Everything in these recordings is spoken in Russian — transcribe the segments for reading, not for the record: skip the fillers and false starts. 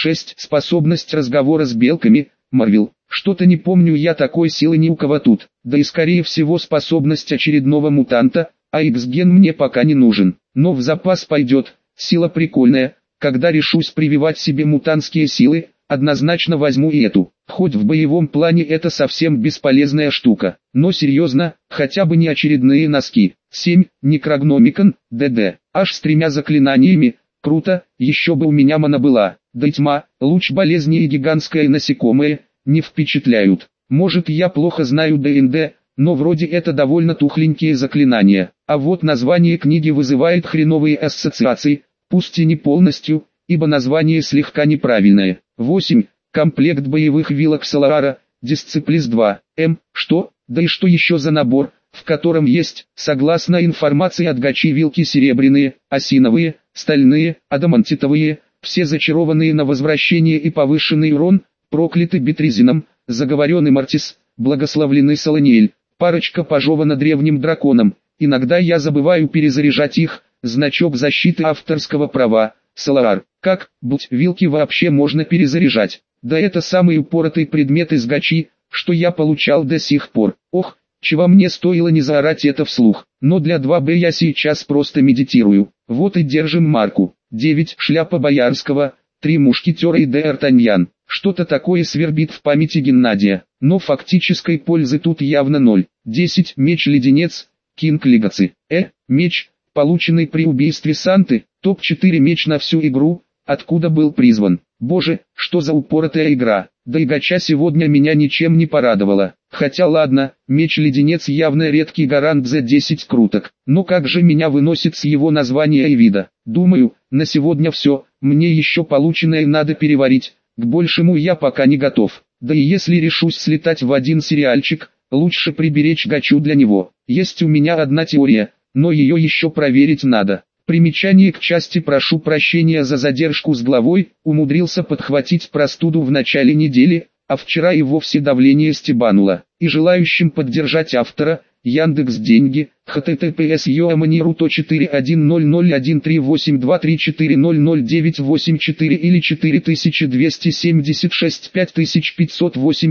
6. Способность разговора с белками, Марвел. Что-то не помню я такой силы ни у кого тут. Да и скорее всего способность очередного мутанта, а X-ген мне пока не нужен. Но в запас пойдет, сила прикольная. Когда решусь прививать себе мутантские силы, однозначно возьму и эту. Хоть в боевом плане это совсем бесполезная штука. Но серьезно, хотя бы не очередные носки. 7. Некрогномикон, ДД. Аж с 3 заклинаниями. Круто, еще бы у меня мана была. Да и тьма, луч болезни и гигантское насекомое, не впечатляют. Может я плохо знаю ДНД, но вроде это довольно тухленькие заклинания. А вот название книги вызывает хреновые ассоциации, пусть и не полностью, ибо название слегка неправильное. 8. Комплект боевых вилок Солара, Дисциплис 2. Что? Да и что еще за набор, в котором есть, согласно информации от Гачи, вилки серебряные, осиновые, стальные, адамантитовые, все зачарованные на возвращение и повышенный урон, прокляты Бетризином, заговоренный Мартис, благословленный Солониэль, парочка пожевана древним драконом, иногда я забываю перезаряжать их, значок защиты авторского права, Солар. Как, вилки вообще можно перезаряжать? Да это самый упоротый предмет из Гачи, что я получал до сих пор. Ох, чего мне стоило не заорать это вслух, но для 2Б я сейчас просто медитирую. Вот и держим марку. 9. Шляпа Боярского, 3 мушкетера и Д'Артаньян. Что-то такое свербит в памяти Геннадия, но фактической пользы тут явно 0. 10. Меч-леденец, Кинг Легаси. Меч, полученный при убийстве Санты, топ-4 меч на всю игру, откуда был призван. Боже, что за упоротая игра, да и гача сегодня меня ничем не порадовала. Хотя ладно, меч-леденец явно редкий гарант за 10 круток, но как же меня выносит с его названия и вида. Думаю, на сегодня все, мне еще полученное надо переварить, к большему я пока не готов. Да и если решусь слетать в один сериальчик, лучше приберечь гачу для него. Есть у меня одна теория, но ее еще проверить надо. Примечание к части «Прошу прощения за задержку с главой», умудрился подхватить простуду в начале недели, а вчера и вовсе давление стебануло. И желающим поддержать автора, Яндекс.Деньги, https://41001382384000984 или 4276 5508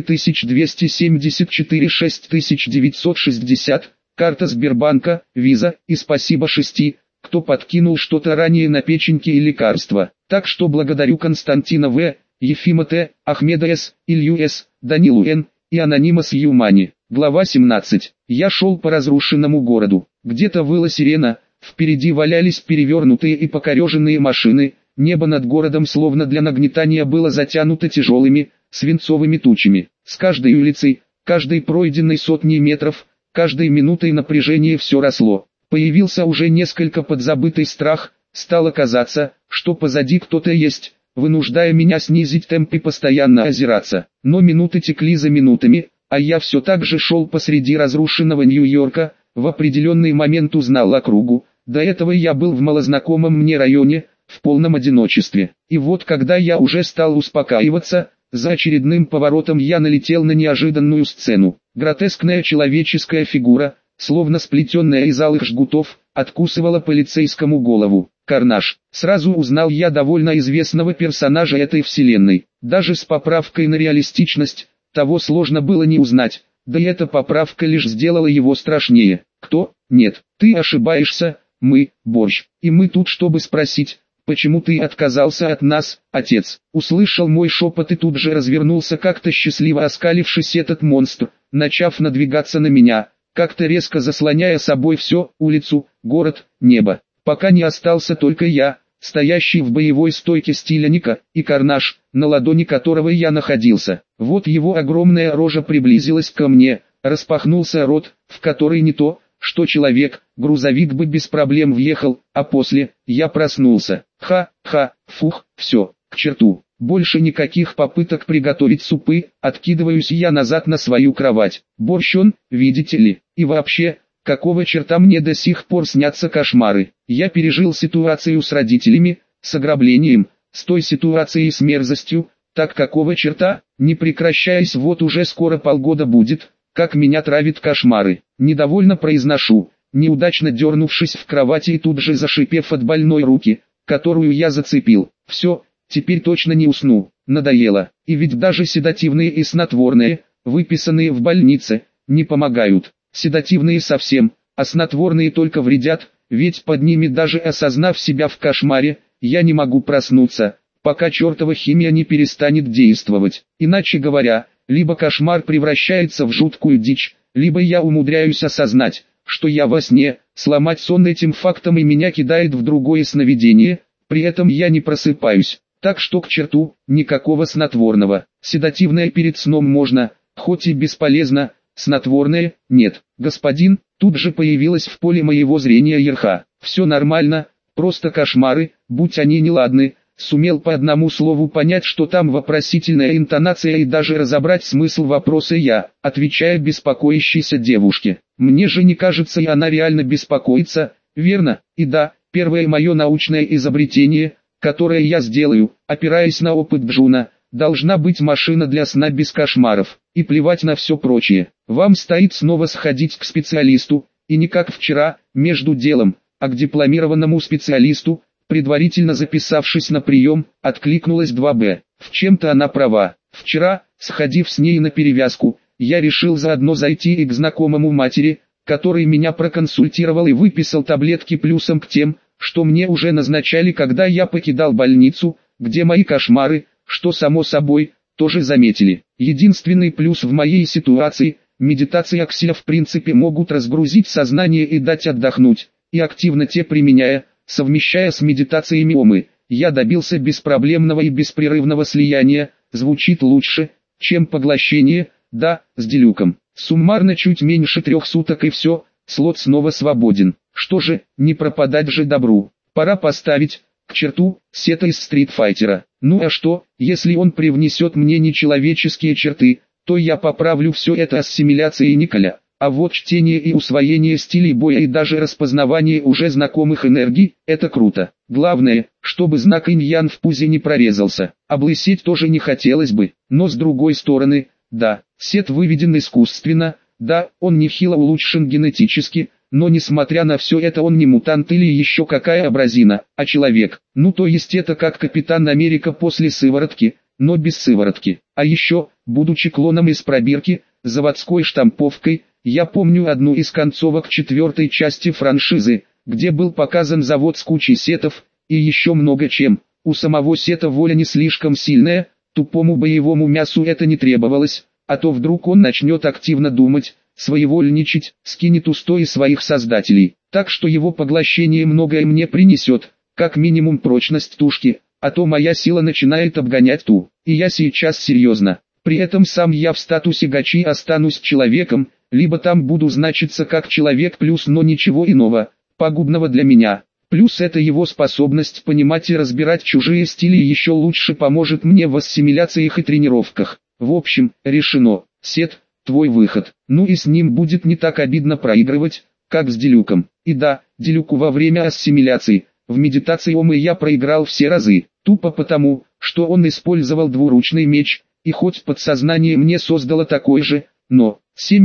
274 6960, карта Сбербанка, Виза, и спасибо 6, кто подкинул что-то ранее на печеньки и лекарства. Так что благодарю Константина В., Ефима Т., Ахмеда С., Илью С., Данилу Н. и Анонимас Юмани. Глава 17. Я шел по разрушенному городу. Где-то выла сирена, впереди валялись перевернутые и покореженные машины, небо над городом словно для нагнетания было затянуто тяжелыми, свинцовыми тучами. С каждой улицей, каждой пройденной сотней метров, каждой минутой напряжение все росло. Появился уже несколько подзабытый страх, стало казаться, что позади кто-то есть, вынуждая меня снизить темп и постоянно озираться. Но минуты текли за минутами, а я все так же шел посреди разрушенного Нью-Йорка, в определенный момент узнал округу. До этого я был в малознакомом мне районе, в полном одиночестве. И вот когда я уже стал успокаиваться, за очередным поворотом я налетел на неожиданную сцену. Гротескная человеческая фигура, словно сплетенная из алых жгутов, откусывала полицейскому голову. Карнаж. Сразу узнал я довольно известного персонажа этой вселенной. Даже с поправкой на реалистичность, того сложно было не узнать, да и эта поправка лишь сделала его страшнее. Кто? Нет, ты ошибаешься, мы, Борщ. И мы тут чтобы спросить, почему ты отказался от нас, отец? Услышал мой шепот и тут же развернулся, как-то счастливо оскалившись этот монстр, начав надвигаться на меня, как-то резко заслоняя собой все, улицу, город, небо. Пока не остался только я, стоящий в боевой стойке стиля Ника, и Карнаж, на ладони которого я находился. Вот его огромная рожа приблизилась ко мне, распахнулся рот, в который не то, что человек, грузовик бы без проблем въехал, а после, я проснулся. Фух, все, к черту. Больше никаких попыток приготовить супы, откидываюсь я назад на свою кровать. Борщ он, видите ли, и вообще, какого черта мне до сих пор снятся кошмары? Я пережил ситуацию с родителями, с ограблением, с той ситуацией с мерзостью, так какого черта, не прекращаясь вот уже скоро полгода будет, как меня травят кошмары. Недовольно произношу, неудачно дернувшись в кровати и тут же зашипев от больной руки, которую я зацепил. Все, теперь точно не усну, надоело. И ведь даже седативные и снотворные, выписанные в больнице, не помогают. Седативные совсем, а снотворные только вредят, ведь под ними даже осознав себя в кошмаре, я не могу проснуться, пока чертова химия не перестанет действовать. Иначе говоря, либо кошмар превращается в жуткую дичь, либо я умудряюсь осознать, что я во сне, сломать сон этим фактом и меня кидает в другое сновидение, при этом я не просыпаюсь. Так что к черту, никакого снотворного. Седативное перед сном можно, хоть и бесполезно, снотворное – нет. Господин, тут же появилась в поле моего зрения Ерха. Все нормально, просто кошмары, будь они неладны. Сумел по одному слову понять, что там вопросительная интонация, и даже разобрать смысл вопроса я, отвечая беспокоящейся девушке. Мне же не кажется, и она реально беспокоится, верно? И да, первое мое научное изобретение, которое я сделаю, опираясь на опыт Джуна, должна быть машина для сна без кошмаров, и плевать на все прочее. Вам стоит снова сходить к специалисту, и не как вчера, между делом, а к дипломированному специалисту. Предварительно записавшись на прием, откликнулась 2Б. В чем-то она права. Вчера, сходив с ней на перевязку, я решил заодно зайти и к знакомому матери, который меня проконсультировал и выписал таблетки плюсом к тем, что мне уже назначали, когда я покидал больницу, где мои кошмары, что само собой, тоже заметили. Единственный плюс в моей ситуации – медитации Аксия в принципе могут разгрузить сознание и дать отдохнуть, и активно те применяя, совмещая с медитациями омы, я добился беспроблемного и беспрерывного слияния, звучит лучше, чем поглощение, да, с делюком. Суммарно чуть меньше 3 суток и все, слот снова свободен. Что же, не пропадать же добру. Пора поставить, к черту, Сета из Стритфайтера. Ну а что, если он привнесет мне нечеловеческие черты, то я поправлю все это ассимиляцией Николя. А вот чтение и усвоение стилей боя и даже распознавание уже знакомых энергий – это круто. Главное, чтобы знак инь-ян в пузе не прорезался. Облысеть тоже не хотелось бы, но с другой стороны, да, Сет выведен искусственно, да, он нехило улучшен генетически, но несмотря на все это он не мутант или еще какая абразина, а человек. Ну то есть это как Капитан Америка после сыворотки, но без сыворотки. А еще, будучи клоном из пробирки, заводской штамповкой, я помню одну из концовок 4-й части франшизы, где был показан завод с кучей сетов, и еще много чем. У самого сета воля не слишком сильная, тупому боевому мясу это не требовалось, а то вдруг он начнет активно думать, своевольничать, скинет устои своих создателей. Так что его поглощение многое мне принесет, как минимум прочность тушки, а то моя сила начинает обгонять ту. И я сейчас серьезно. При этом сам я в статусе гачи останусь человеком, либо там буду значиться как человек плюс, но ничего иного, пагубного для меня. Плюс это его способность понимать и разбирать чужие стили еще лучше поможет мне в ассимиляциях и тренировках. В общем, решено. Сет, твой выход. Ну и с ним будет не так обидно проигрывать, как с Делюком. И да, Делюку во время ассимиляции, в медитации омы я проиграл все разы, тупо потому, что он использовал двуручный меч, и хоть подсознание мне создало такой же, но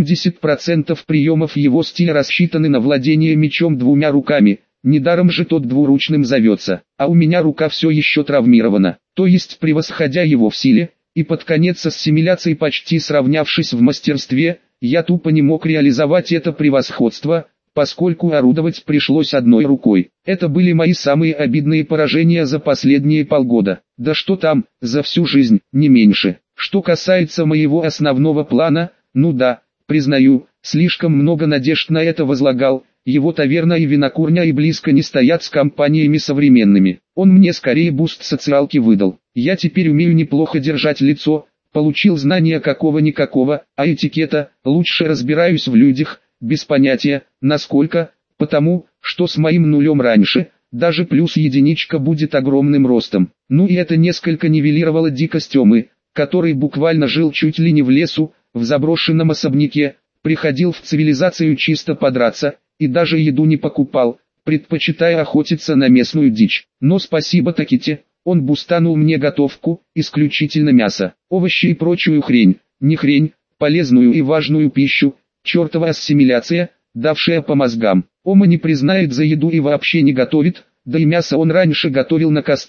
70% приемов его стиля рассчитаны на владение мечом двумя руками, недаром же тот двуручным зовется, а у меня рука все еще травмирована, то есть превосходя его в силе, и под конец ассимиляции почти сравнявшись в мастерстве, я тупо не мог реализовать это превосходство, поскольку орудовать пришлось одной рукой. Это были мои самые обидные поражения за последние полгода, да что там, за всю жизнь, не меньше. Что касается моего основного плана, ну да, признаю, слишком много надежд на это возлагал, его таверна и винокурня и близко не стоят с компаниями современными. Он мне скорее буст социалки выдал. Я теперь умею неплохо держать лицо, получил знания какого-никакого, а этикета, лучше разбираюсь в людях, без понятия, насколько, потому, что с моим нулем раньше, даже плюс единичка будет огромным ростом. Ну и это несколько нивелировало дикость Омы, который буквально жил чуть ли не в лесу, в заброшенном особняке, приходил в цивилизацию чисто подраться, и даже еду не покупал, предпочитая охотиться на местную дичь. Но спасибо Таките, он бустанул мне готовку, исключительно мясо, овощи и прочую хрень, не хрень, полезную и важную пищу, чертова ассимиляция, давшая по мозгам. Ома не признает за еду и вообще не готовит, да и мясо он раньше готовил на костре,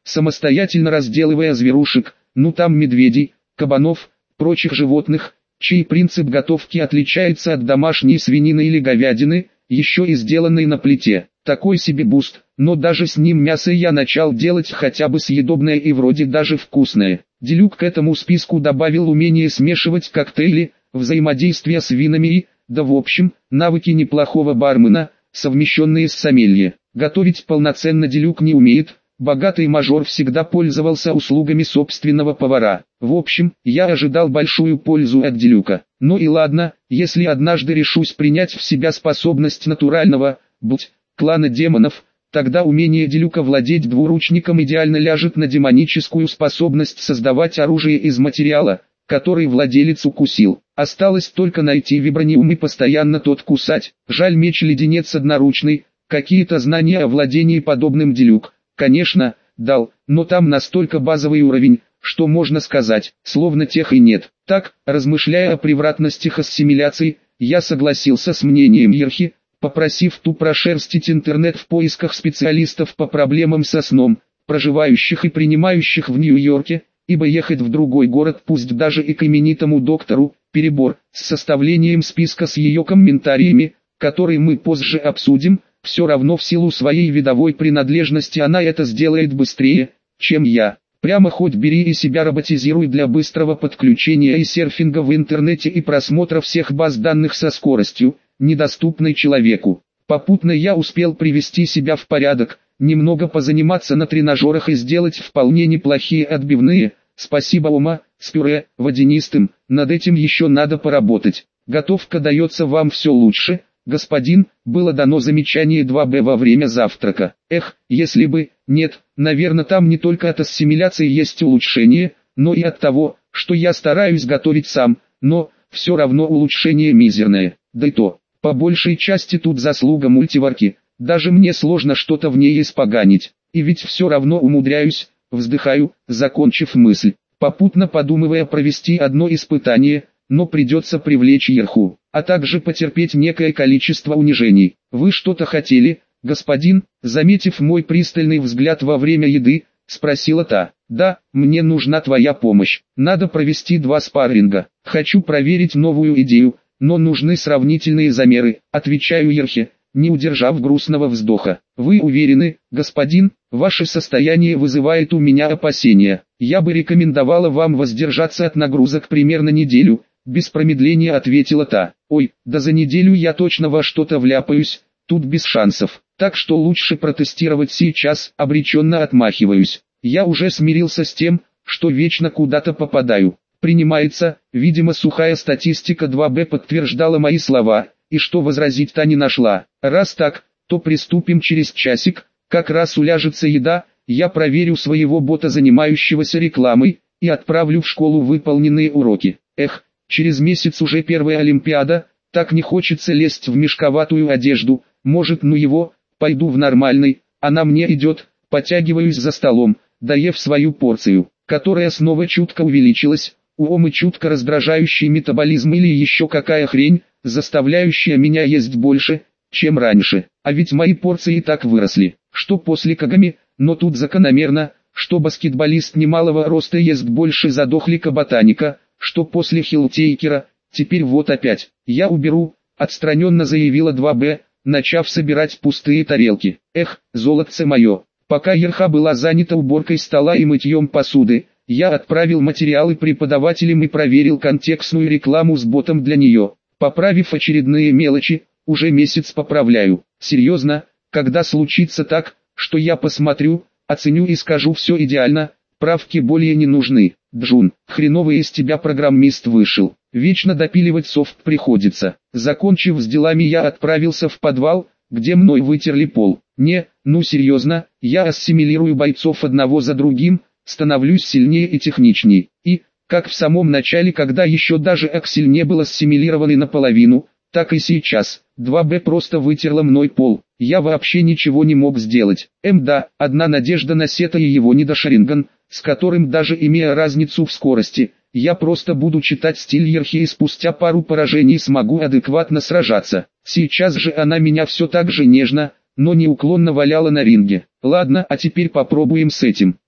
самостоятельно разделывая зверушек, ну там медведей, кабанов, прочих животных, чей принцип готовки отличается от домашней свинины или говядины, еще и сделанной на плите. Такой себе буст, но даже с ним мясо я начал делать хотя бы съедобное и вроде даже вкусное. Делюк к этому списку добавил умение смешивать коктейли, взаимодействие с винами и, да в общем, навыки неплохого бармена, совмещенные с сомелье. Готовить полноценно Делюк не умеет, богатый мажор всегда пользовался услугами собственного повара. В общем, я ожидал большую пользу от Делюка. Ну и ладно, если однажды решусь принять в себя способность натурального, клана демонов, тогда умение Делюка владеть двуручником идеально ляжет на демоническую способность создавать оружие из материала, который владелец укусил. Осталось только найти вибраниум и постоянно тот кусать. Жаль, меч-леденец одноручный, какие-то знания о владении подобным Делюк, конечно, дал, но там настолько базовый уровень, что можно сказать, словно тех и нет. Так, размышляя о превратностях ассимиляции, я согласился с мнением Ерхи, попросив ту прошерстить интернет в поисках специалистов по проблемам со сном, проживающих и принимающих в Нью-Йорке, ибо ехать в другой город, пусть даже и к именитому доктору, перебор, с составлением списка с ее комментариями, который мы позже обсудим, все равно в силу своей видовой принадлежности она это сделает быстрее, чем я. Прямо хоть бери и себя роботизируй для быстрого подключения и серфинга в интернете и просмотра всех баз данных со скоростью, недоступной человеку. Попутно я успел привести себя в порядок, немного позаниматься на тренажерах и сделать вполне неплохие отбивные, спасибо Ома, с пюре, водянистым, над этим еще надо поработать. Готовка дается вам все лучше, господин, было дано замечание 2Б во время завтрака. Эх, если бы, нет, наверное там не только от ассимиляции есть улучшение, но и от того, что я стараюсь готовить сам, но, все равно улучшение мизерное, да и то. По большей части тут заслуга мультиварки, даже мне сложно что-то в ней испоганить, и ведь все равно умудряюсь, вздыхаю, закончив мысль, попутно подумывая провести одно испытание, но придется привлечь Ерху, а также потерпеть некое количество унижений. Вы что-то хотели, господин, заметив мой пристальный взгляд во время еды, спросила та. Да, мне нужна твоя помощь, надо провести 2 спарринга, хочу проверить новую идею, но нужны сравнительные замеры, отвечаю Ерхе, не удержав грустного вздоха. Вы уверены, господин, ваше состояние вызывает у меня опасения. Я бы рекомендовала вам воздержаться от нагрузок примерно неделю, без промедления ответила та. Ой, да за неделю я точно во что-то вляпаюсь, тут без шансов. Так что лучше протестировать сейчас, обреченно отмахиваюсь. Я уже смирился с тем, что вечно куда-то попадаю. Принимается, видимо сухая статистика 2Б подтверждала мои слова, и что возразить-то не нашла. Раз так, то приступим через часик, как раз уляжется еда, я проверю своего бота, занимающегося рекламой, и отправлю в школу выполненные уроки. Эх, через месяц уже первая Олимпиада, так не хочется лезть в мешковатую одежду, может ну его, пойду в нормальный, она мне идет, потягиваюсь за столом, доев свою порцию, которая снова чутко увеличилась. У Омы чутко раздражающий метаболизм или еще какая хрень, заставляющая меня есть больше, чем раньше. А ведь мои порции и так выросли, что после Кагами, но тут закономерно, что баскетболист немалого роста ест больше задохлика-ботаника, что после Хилтейкера, теперь вот опять. Я уберу, отстраненно заявила 2Б, начав собирать пустые тарелки. Эх, золотце мое. Пока Ерха была занята уборкой стола и мытьем посуды, я отправил материалы преподавателям и проверил контекстную рекламу с ботом для нее. Поправив очередные мелочи, уже месяц поправляю. Серьезно, когда случится так, что я посмотрю, оценю и скажу все идеально, правки более не нужны. Джун, хреновый из тебя программист вышел. Вечно допиливать софт приходится. Закончив с делами, я отправился в подвал, где мной вытерли пол. Не, ну серьезно, я ассимилирую бойцов одного за другим, становлюсь сильнее и техничней. И, как в самом начале, когда еще даже Аксель не был ассимилированный наполовину, так и сейчас, 2Б просто вытерла мной пол. Я вообще ничего не мог сделать. Да, одна надежда на Сета и его недошаринган, с которым даже имея разницу в скорости, я просто буду читать стиль Ерхи и спустя пару поражений смогу адекватно сражаться. Сейчас же она меня все так же нежно, но неуклонно валяла на ринге. Ладно, а теперь попробуем с этим.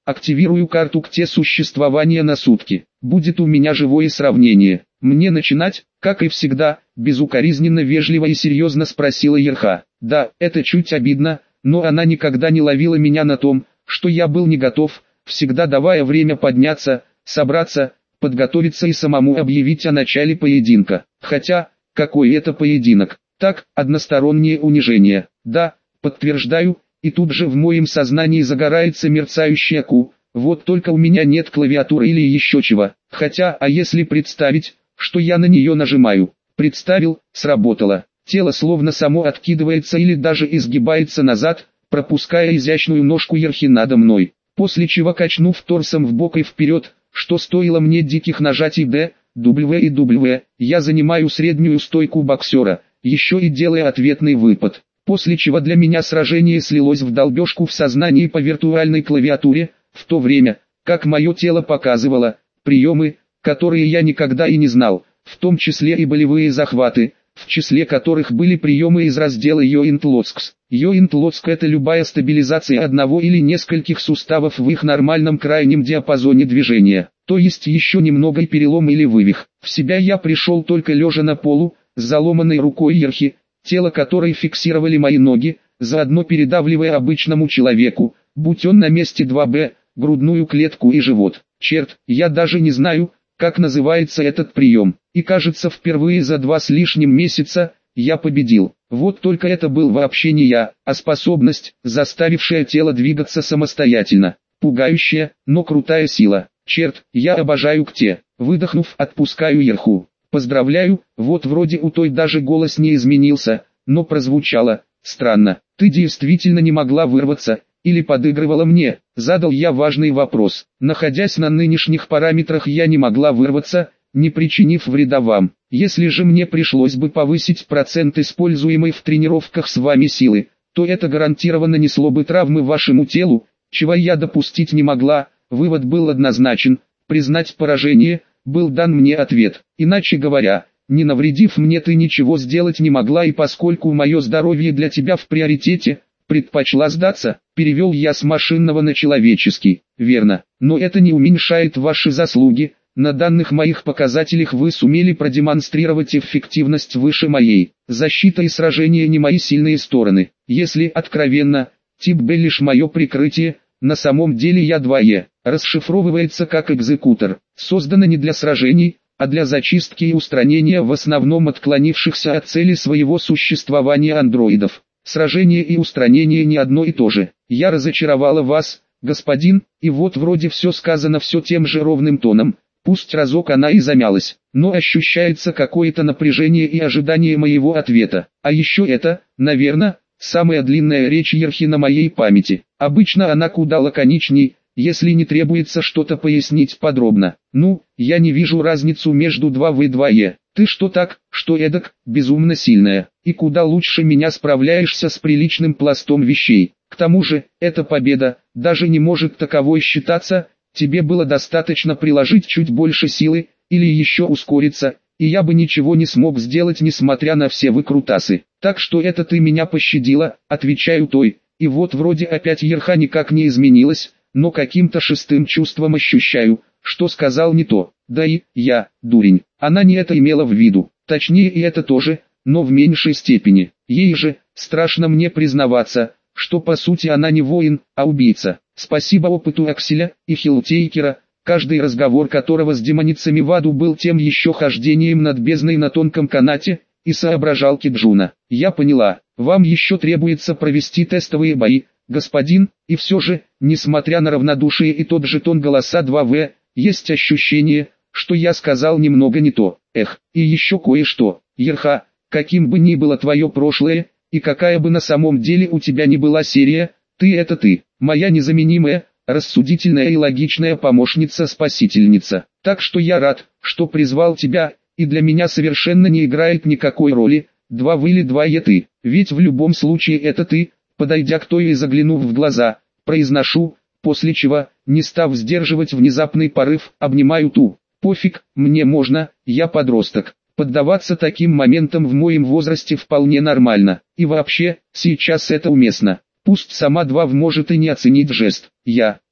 активирую карту КТ существования на сутки. Будет у меня живое сравнение. Мне начинать, как и всегда, безукоризненно вежливо и серьезно спросила Ерха. Да, это чуть обидно, но она никогда не ловила меня на том, что я был не готов, всегда давая время подняться, собраться, подготовиться и самому объявить о начале поединка. Хотя, какой это поединок? Так, одностороннее унижение. Да, подтверждаю, и тут же в моем сознании загорается мерцающая Q. Вот только у меня нет клавиатуры или еще чего. Хотя, а если представить, что я на нее нажимаю? Представил, сработало. Тело словно само откидывается или даже изгибается назад, пропуская изящную ножку Ерхи надо мной. После чего качнув торсом вбок и вперед, что стоило мне диких нажатий D, W и W, я занимаю среднюю стойку боксера, еще и делая ответный выпад. После чего для меня сражение слилось в долбежку в сознании по виртуальной клавиатуре, в то время, как мое тело показывало приемы, которые я никогда и не знал, в том числе и болевые захваты, в числе которых были приемы из раздела Joint Locks. Joint Locks — это любая стабилизация одного или нескольких суставов в их нормальном крайнем диапазоне движения, то есть еще немного и перелом или вывих. В себя я пришел только лежа на полу, с заломанной рукой Ерхи, тело которой фиксировали мои ноги, заодно передавливая обычному человеку, будь он на месте 2Б, грудную клетку и живот. Черт, я даже не знаю, как называется этот прием, и кажется впервые за 2 с лишним месяца, я победил. Вот только это был вообще не я, а способность, заставившая тело двигаться самостоятельно. Пугающая, но крутая сила. Черт, я обожаю КТ. Выдохнув, отпускаю Ерху. Поздравляю, вот вроде у той даже голос не изменился, но прозвучало странно. Ты действительно не могла вырваться, или подыгрывала мне? Задал я важный вопрос. Находясь на нынешних параметрах, я не могла вырваться, не причинив вреда вам. Если же мне пришлось бы повысить процент используемой в тренировках с вами силы, то это гарантированно несло бы травмы вашему телу, чего я допустить не могла. Вывод был однозначен. Признать поражение, был дан мне ответ. Иначе говоря, не навредив мне, ты ничего сделать не могла, и поскольку мое здоровье для тебя в приоритете, предпочла сдаться. Перевел я с машинного на человеческий. Верно, но это не уменьшает ваши заслуги. На данных моих показателях вы сумели продемонстрировать эффективность выше моей. Защита и сражение не мои сильные стороны. Если откровенно, тип Б лишь мое прикрытие, на самом деле я 2Е. Расшифровывается как экзекутор. Создано не для сражений, а для зачистки и устранения в основном отклонившихся от цели своего существования андроидов. Сражение и устранение не одно и то же. Я разочаровала вас, господин, и вот вроде все сказано все тем же ровным тоном. Пусть разок она и замялась, но ощущается какое-то напряжение и ожидание моего ответа. А еще это, наверное, самая длинная речь Ерхи на моей памяти. Обычно она куда лаконичней, если не требуется что-то пояснить подробно. Ну, я не вижу разницу между 2В и 2Е. Ты что так, что эдак, безумно сильная, и куда лучше меня справляешься с приличным пластом вещей. К тому же, эта победа, даже не может таковой считаться. Тебе было достаточно приложить чуть больше силы, или еще ускориться, и я бы ничего не смог сделать, несмотря на все выкрутасы. Так что это ты меня пощадила, отвечаю той, и вот вроде опять Ерха никак не изменилась, но каким-то шестым чувством ощущаю, что сказал не то. Да и, я, дурень, она не это имела в виду, точнее и это тоже, но в меньшей степени. Ей же, страшно мне признаваться, что по сути она не воин, а убийца. Спасибо опыту Акселя и Хилтейкера, каждый разговор которого с демоницами в аду был тем еще хождением над бездной на тонком канате, и соображалки Джуна. Я поняла, вам еще требуется провести тестовые бои, господин, и все же, несмотря на равнодушие и тот же тон голоса 2В, есть ощущение, что я сказал немного не то. Эх, и еще кое-что. Ерха, каким бы ни было твое прошлое, и какая бы на самом деле у тебя ни была серия, ты это ты, моя незаменимая, рассудительная и логичная помощница-спасительница. Так что я рад, что призвал тебя, и для меня совершенно не играет никакой роли, 2В или 2Е ты, ведь в любом случае это ты. Подойдя к той и заглянув в глаза, произношу, после чего, не став сдерживать внезапный порыв, обнимаю ту. Пофиг, мне можно, я подросток. Поддаваться таким моментам в моем возрасте вполне нормально. И вообще, сейчас это уместно. Пусть сама 2В может и не оценить жест. Я,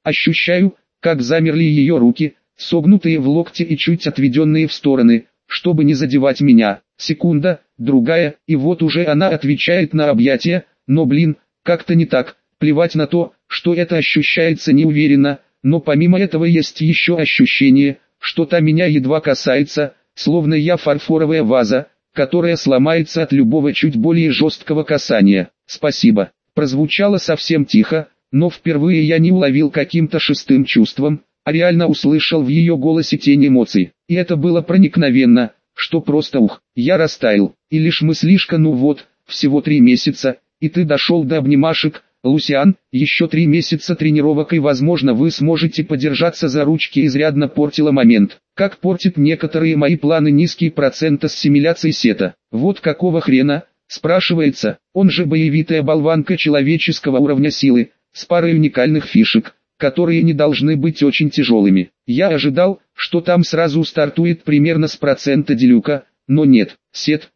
Ощущаю, как замерли ее руки, согнутые в локте и чуть отведенные в стороны, чтобы не задевать меня. Секунда, другая, и вот уже она отвечает на объятия, но блин, как-то не так. Плевать на то, что это ощущается неуверенно, но помимо этого есть еще ощущение, что та меня едва касается, словно я фарфоровая ваза, которая сломается от любого чуть более жесткого касания. «Спасибо», прозвучало совсем тихо, но впервые я не уловил каким-то шестым чувством, а реально услышал в ее голосе тень эмоций. И это было проникновенно, что просто ух, я растаял. И лишь мыслишка: ну вот, всего 3 месяца, и ты дошел до обнимашек. Лусиан, еще 3 месяца тренировок и возможно вы сможете подержаться за ручки, изрядно портила момент. Как портит некоторые мои планы низкий процент ассимиляции сета. Вот какого хрена, спрашивается, он же боевитая болванка человеческого уровня силы, с парой уникальных фишек, которые не должны быть очень тяжелыми. Я ожидал, что там сразу стартует примерно с процента делюка, но нет, сет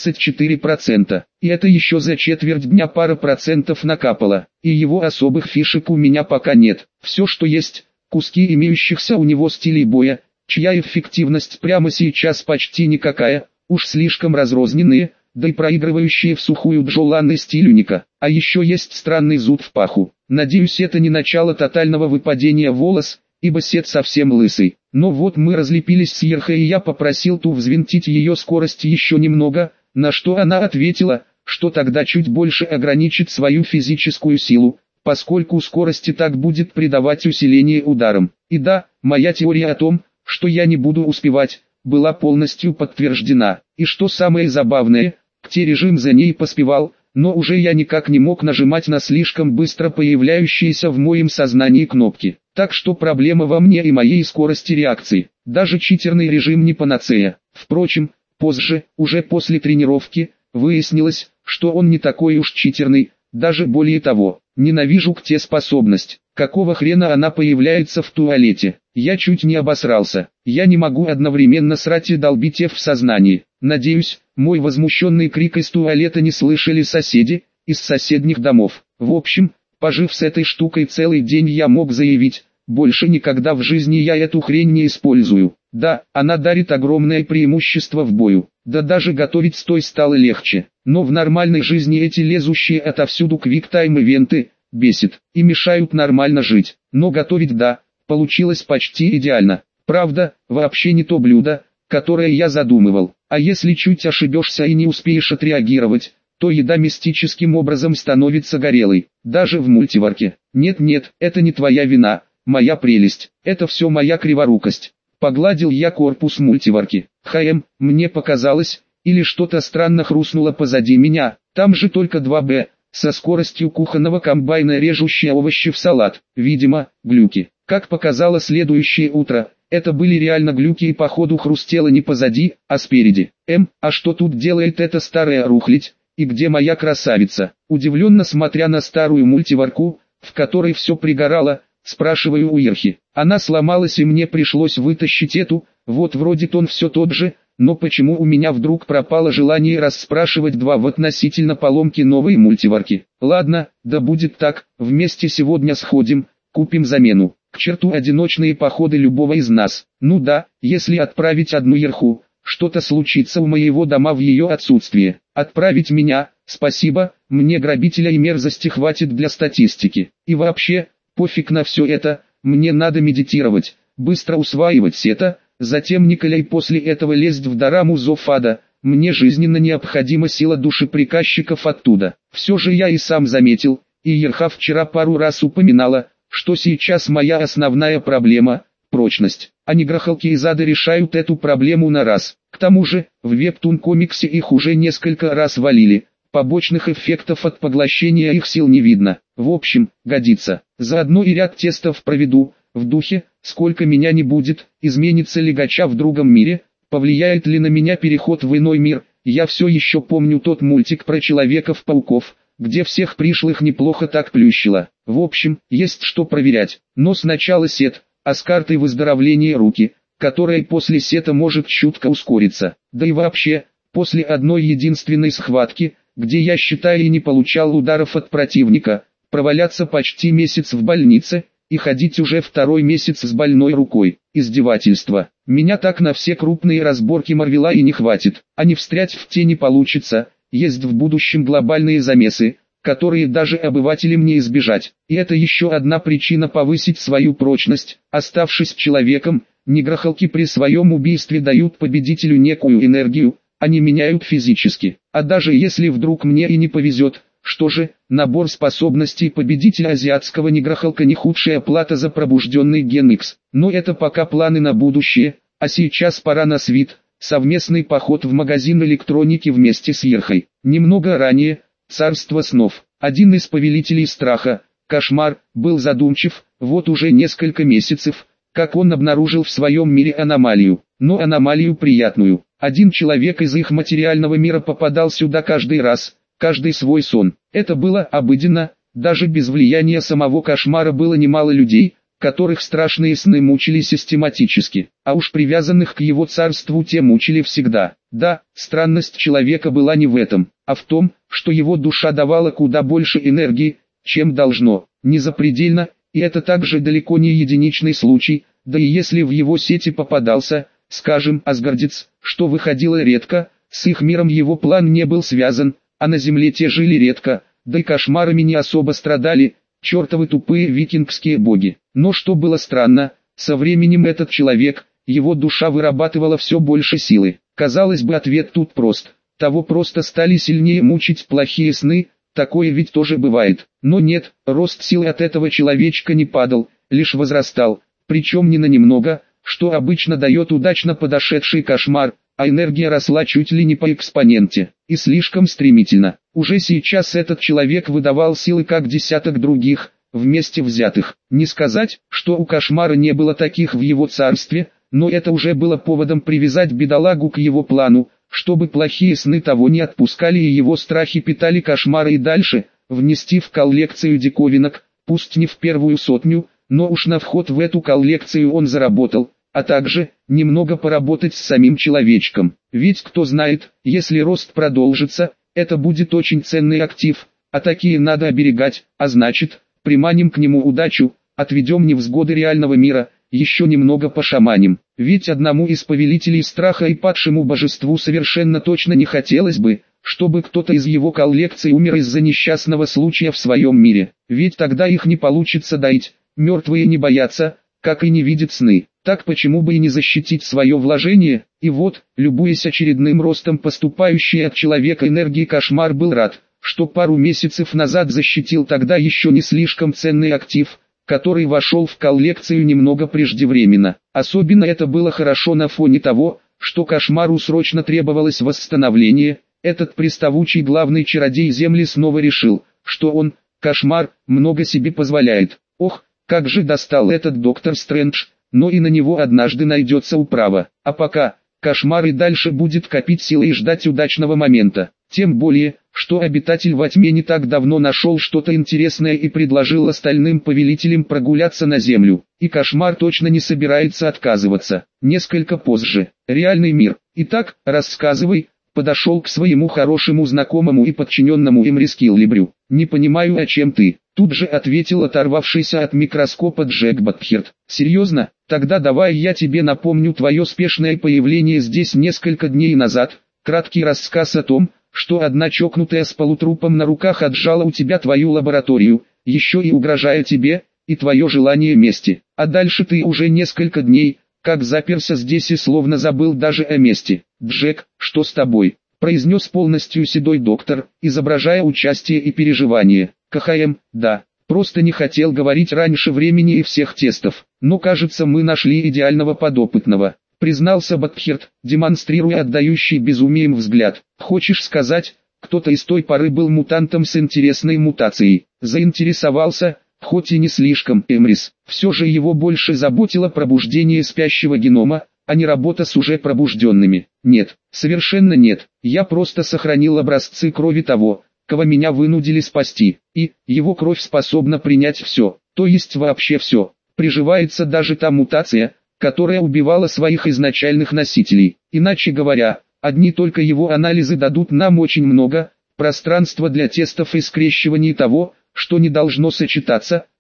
24%, и это еще за четверть дня пара процентов накапало, и его особых фишек у меня пока нет. Все, что есть, куски имеющихся у него стилей боя, чья эффективность прямо сейчас почти никакая, уж слишком разрозненные, да и проигрывающие в сухую Джолан и стиль уника. А еще есть странный зуд в паху. Надеюсь, это не начало тотального выпадения волос, ибо сет совсем лысый. Но вот мы разлепились с Ерхой, и я попросил ту взвинтить ее скорость еще немного, на что она ответила, что тогда чуть больше ограничит свою физическую силу, поскольку скорости так будет придавать усиление ударам. И да, моя теория о том, что я не буду успевать, была полностью подтверждена. И что самое забавное, режим за ней поспевал, но уже я никак не мог нажимать на слишком быстро появляющиеся в моем сознании кнопки. Так что проблема во мне и моей скорости реакции. Даже читерный режим не панацея. Впрочем, позже, уже после тренировки, выяснилось, что он не такой уж читерный, даже более того. Ненавижу те способность. Какого хрена она появляется в туалете? Я чуть не обосрался. Я не могу одновременно срать и долбить в сознании. Надеюсь, мой возмущенный крик из туалета не слышали соседи, из соседних домов. В общем, пожив с этой штукой целый день, я мог заявить, больше никогда в жизни я эту хрень не использую. Да, она дарит огромное преимущество в бою. Да даже готовить с той стало легче. Но в нормальной жизни эти лезущие отовсюду квиктайм-ивенты бесит и мешают нормально жить. Но готовить, да, получилось почти идеально. Правда, вообще не то блюдо, которое я задумывал. А если чуть ошибешься и не успеешь отреагировать, то еда мистическим образом становится горелой. Даже в мультиварке. Нет, это не твоя вина, моя прелесть. Это все моя криворукость. Погладил я корпус мультиварки. Мне показалось, или что-то странно хрустнуло позади меня. Там же только 2Б, со скоростью кухонного комбайна, режущие овощи в салат. Видимо, глюки. Как показало следующее утро, это были реально глюки, и походу хрустело не позади, а спереди. А что тут делает эта старая рухлядь, и где моя красавица? Удивленно смотря на старую мультиварку, в которой все пригорало, спрашиваю у Ерхи. Она сломалась, и мне пришлось вытащить эту, вот вроде тон все тот же, но почему у меня вдруг пропало желание расспрашивать два в относительно поломки новой мультиварки? Ладно, да будет так, вместе сегодня сходим, купим замену. К черту одиночные походы любого из нас. Ну да, если отправить одну Ерху, что-то случится у моего дома в ее отсутствие. Отправить меня, спасибо, мне грабителя и мерзости хватит для статистики. И вообще, пофиг на все это, мне надо медитировать, быстро усваивать сета, затем Николай после этого лезть в дораму Зофада. Мне жизненно необходима сила души приказчиков оттуда. Все же я и сам заметил, и Ерха вчера пару раз упоминала, что сейчас моя основная проблема – прочность. А негрохалки из ада решают эту проблему на раз. К тому же, в вебтун-комиксе их уже несколько раз валили. Побочных эффектов от поглощения их сил не видно. В общем, годится. Заодно и ряд тестов проведу, в духе, сколько меня не будет, изменится ли гача в другом мире, повлияет ли на меня переход в иной мир. Я все еще помню тот мультик про Человеков-пауков, где всех пришлых неплохо так плющило. В общем, есть что проверять. Но сначала сет, а с картой выздоровления руки, которая после сета может чутко ускориться. Да и вообще, после одной единственной схватки, где я считаю и не получал ударов от противника, проваляться почти месяц в больнице, и ходить уже второй месяц с больной рукой. Издевательство. Меня так на все крупные разборки Марвела и не хватит, а не встрять в те не получится, есть в будущем глобальные замесы, которые даже обывателям не избежать. И это еще одна причина повысить свою прочность. Оставшись человеком, негрохолки при своем убийстве дают победителю некую энергию, они меняют физически. А даже если вдруг мне и не повезет, что же, набор способностей победителя азиатского негрохолка не худшая плата за пробужденный ген X. Но это пока планы на будущее, а сейчас пора на свит, совместный поход в магазин электроники вместе с Ерхой. Немного ранее, царство снов, один из повелителей страха, Кошмар, был задумчив, вот уже несколько месяцев, как он обнаружил в своем мире аномалию, но аномалию приятную. Один человек из их материального мира попадал сюда каждый раз, каждый свой сон. Это было обыденно, даже без влияния самого Кошмара было немало людей, которых страшные сны мучили систематически, а уж привязанных к его царству те мучили всегда. Да, странность человека была не в этом, а в том, что его душа давала куда больше энергии, чем должно, не запредельно, и это также далеко не единичный случай, да и если в его сети попадался, скажем, асгардец, что выходило редко, с их миром его план не был связан, а на земле те жили редко, да и кошмарами не особо страдали, чертовы тупые викингские боги. Но что было странно, со временем этот человек, его душа вырабатывала все больше силы. Казалось бы, ответ тут прост. Того просто стали сильнее мучить плохие сны, такое ведь тоже бывает. Но нет, рост силы от этого человечка не падал, лишь возрастал, причем не на немного, что обычно дает удачно подошедший кошмар, а энергия росла чуть ли не по экспоненте, и слишком стремительно. Уже сейчас этот человек выдавал силы как десяток других, вместе взятых. Не сказать, что у кошмара не было таких в его царстве, но это уже было поводом привязать бедолагу к его плану, чтобы плохие сны того не отпускали и его страхи питали кошмара и дальше, внести в коллекцию диковинок, пусть не в первую сотню, но уж на вход в эту коллекцию он заработал, а также, немного поработать с самим человечком. Ведь кто знает, если рост продолжится, это будет очень ценный актив, а такие надо оберегать, а значит, приманим к нему удачу, отведем невзгоды реального мира, еще немного пошаманим. Ведь одному из повелителей страха и падшему божеству совершенно точно не хотелось бы, чтобы кто-то из его коллекции умер из-за несчастного случая в своем мире. Ведь тогда их не получится доить, мертвые не боятся, как и не видят сны. Так почему бы и не защитить свое вложение? И вот, любуясь очередным ростом поступающей от человека энергии, кошмар был рад, что пару месяцев назад защитил тогда еще не слишком ценный актив, который вошел в коллекцию немного преждевременно. Особенно это было хорошо на фоне того, что кошмару срочно требовалось восстановление. Этот приставучий главный чародей Земли снова решил, что он, кошмар, много себе позволяет. Ох, как же достал этот доктор Стрэндж, но и на него однажды найдется управа. А пока, кошмар и дальше будет копить силы и ждать удачного момента. Тем более, что обитатель во тьме не так давно нашел что-то интересное и предложил остальным повелителям прогуляться на землю. И кошмар точно не собирается отказываться. Несколько позже. Реальный мир. Итак, рассказывай. Подошел к своему хорошему знакомому и подчиненному Эмрискиллибрю. «Не понимаю, о чем ты?» Тут же ответил оторвавшийся от микроскопа Джек Батхерт. «Серьезно? Тогда давай я тебе напомню твое спешное появление здесь несколько дней назад. Краткий рассказ о том, что одна чокнутая с полутрупом на руках отжала у тебя твою лабораторию, еще и угрожая тебе, и твое желание мести. А дальше ты уже несколько дней, как заперся здесь и словно забыл даже о мести. Джек, что с тобой?» произнес полностью седой доктор, изображая участие и переживание. «КХМ, да, просто не хотел говорить раньше времени и всех тестов, но кажется мы нашли идеального подопытного», признался Батхерт, демонстрируя отдающий безумием взгляд. «Хочешь сказать, кто-то из той поры был мутантом с интересной мутацией?» Заинтересовался, хоть и не слишком, Эмрис. Все же его больше заботило пробуждение спящего генома, а не работа с уже пробужденными. «Нет, совершенно нет, я просто сохранил образцы крови того, кого меня вынудили спасти, и его кровь способна принять все, то есть вообще все. Приживается даже та мутация, которая убивала своих изначальных носителей. Иначе говоря, одни только его анализы дадут нам очень много пространства для тестов и скрещиваний того, что не должно сочетаться,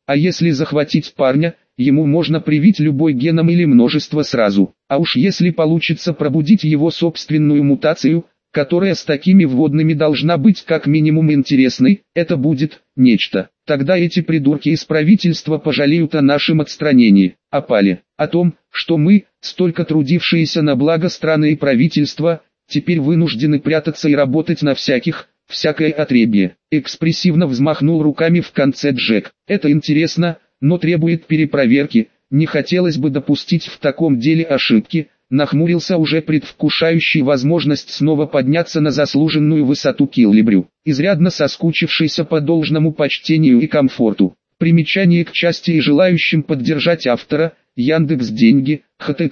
А если захватить парня, ему можно привить любой геном или множество сразу. А уж если получится пробудить его собственную мутацию, которая с такими вводными должна быть как минимум интересной, это будет нечто. Тогда эти придурки из правительства пожалеют о нашем отстранении, опале, о том, что мы, столько трудившиеся на благо страны и правительства, теперь вынуждены прятаться и работать на всякое отребье. Экспрессивно взмахнул руками в конце Джек. Это интересно, но требует перепроверки, не хотелось бы допустить в таком деле ошибки. Нахмурился уже предвкушающий возможность снова подняться на заслуженную высоту Киллибрю, изрядно соскучившийся по должному почтению и комфорту. Примечание к части и желающим поддержать автора, Яндекс.Деньги,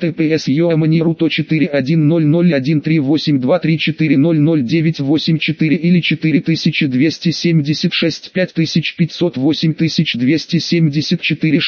https://ё_41001138234000984 или 4276 5508 274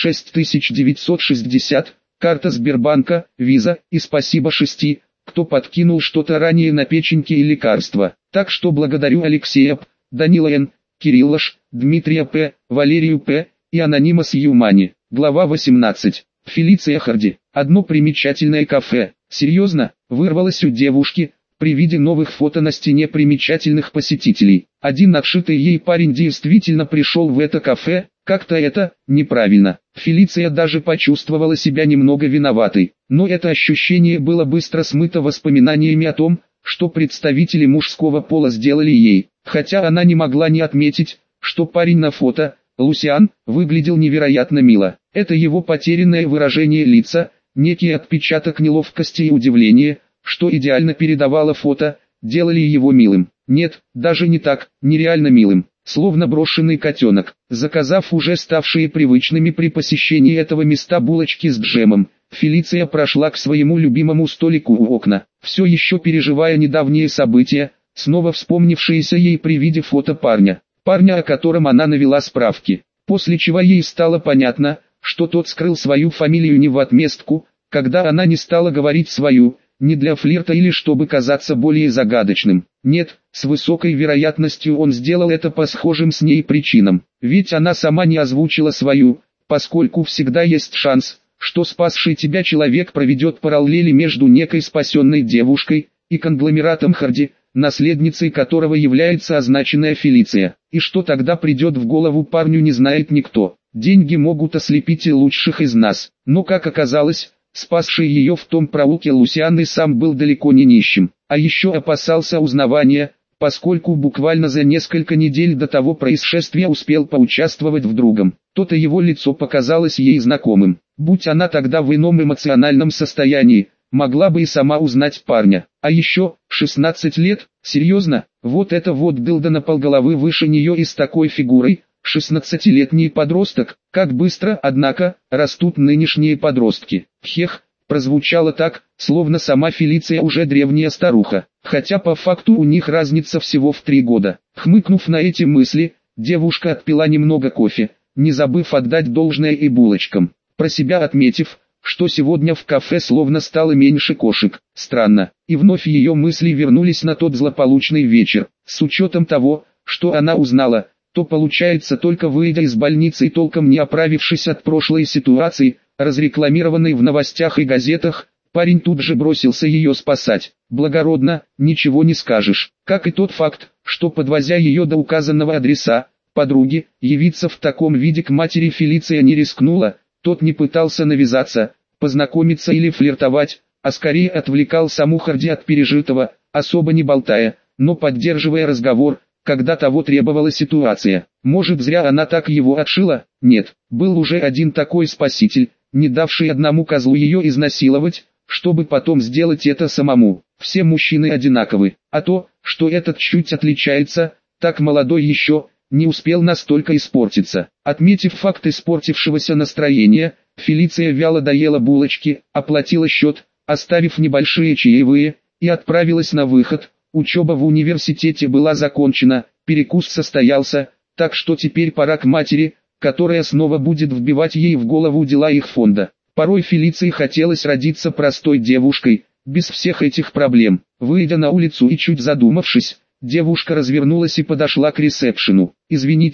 6960. Карта Сбербанка, Виза, и спасибо 6, кто подкинул что-то ранее на печеньки и лекарства. Так что благодарю Алексея П., Данила Н., Кирилла Ш., Дмитрия П., Валерию П. и Анонимас Юмани. Глава 18. Фелиция Харди. Одно примечательное кафе. Серьезно, вырвалось у девушки, при виде новых фото на стене примечательных посетителей. Один отшитый ей парень действительно пришел в это кафе. Как-то это неправильно. Фелиция даже почувствовала себя немного виноватой, но это ощущение было быстро смыто воспоминаниями о том, что представители мужского пола сделали ей, хотя она не могла не отметить, что парень на фото, Лусиан, выглядел невероятно мило. Это его потерянное выражение лица, некий отпечаток неловкости и удивления, что идеально передавало фото, делали его милым. Нет, даже не так, нереально милым. Словно брошенный котенок. Заказав уже ставшие привычными при посещении этого места булочки с джемом, Фелиция прошла к своему любимому столику у окна, все еще переживая недавние события, снова вспомнившиеся ей при виде фото парня, о котором она навела справки, после чего ей стало понятно, что тот скрыл свою фамилию не в отместку, когда она не стала говорить свою, не для флирта или чтобы казаться более загадочным. Нет, с высокой вероятностью он сделал это по схожим с ней причинам, ведь она сама не озвучила свою, поскольку всегда есть шанс, что спасший тебя человек проведет параллели между некой спасенной девушкой и конгломератом Харди, наследницей которого является означенная Фелиция. И что тогда придет в голову парню, не знает никто. Деньги могут ослепить и лучших из нас, но как оказалось, спасший ее в том проулке Лусиан и сам был далеко не нищим, а еще опасался узнавания, поскольку буквально за несколько недель до того происшествия успел поучаствовать в другом. То-то его лицо показалось ей знакомым. Будь она тогда в ином эмоциональном состоянии, могла бы и сама узнать парня. А еще, 16 лет, серьезно, вот это вот дылда на полголовы выше нее и с такой фигурой, 16-летний подросток, как быстро, однако, растут нынешние подростки. Хех, прозвучало так, словно сама Фелиция уже древняя старуха, хотя по факту у них разница всего в 3 года. Хмыкнув на эти мысли, девушка отпила немного кофе, не забыв отдать должное и булочкам, про себя отметив, что сегодня в кафе словно стало меньше кошек. Странно, и вновь ее мысли вернулись на тот злополучный вечер. С учетом того, что она узнала, то получается, только выйдя из больницы и толком не оправившись от прошлой ситуации, разрекламированной в новостях и газетах, парень тут же бросился ее спасать. Благородно, ничего не скажешь. Как и тот факт, что подвозя ее до указанного адреса, подруги, явиться в таком виде к матери Фелиция не рискнула, тот не пытался навязаться, познакомиться или флиртовать, а скорее отвлекал саму Харди от пережитого, особо не болтая, но поддерживая разговор, когда того требовала ситуация. Может, зря она так его отшила? Нет, был уже один такой спаситель, не давший одному козлу ее изнасиловать, чтобы потом сделать это самому. Все мужчины одинаковы, а то, что этот чуть отличается, так молодой еще, не успел настолько испортиться. Отметив факт испортившегося настроения, Фелиция вяло доела булочки, оплатила счет, оставив небольшие чаевые, и отправилась на выход. Учеба в университете была закончена, перекус состоялся, так что теперь пора к матери, которая снова будет вбивать ей в голову дела их фонда. Порой Фелиции хотелось родиться простой девушкой, без всех этих проблем. Выйдя на улицу и чуть задумавшись, девушка развернулась и подошла к ресепшену. «Извините,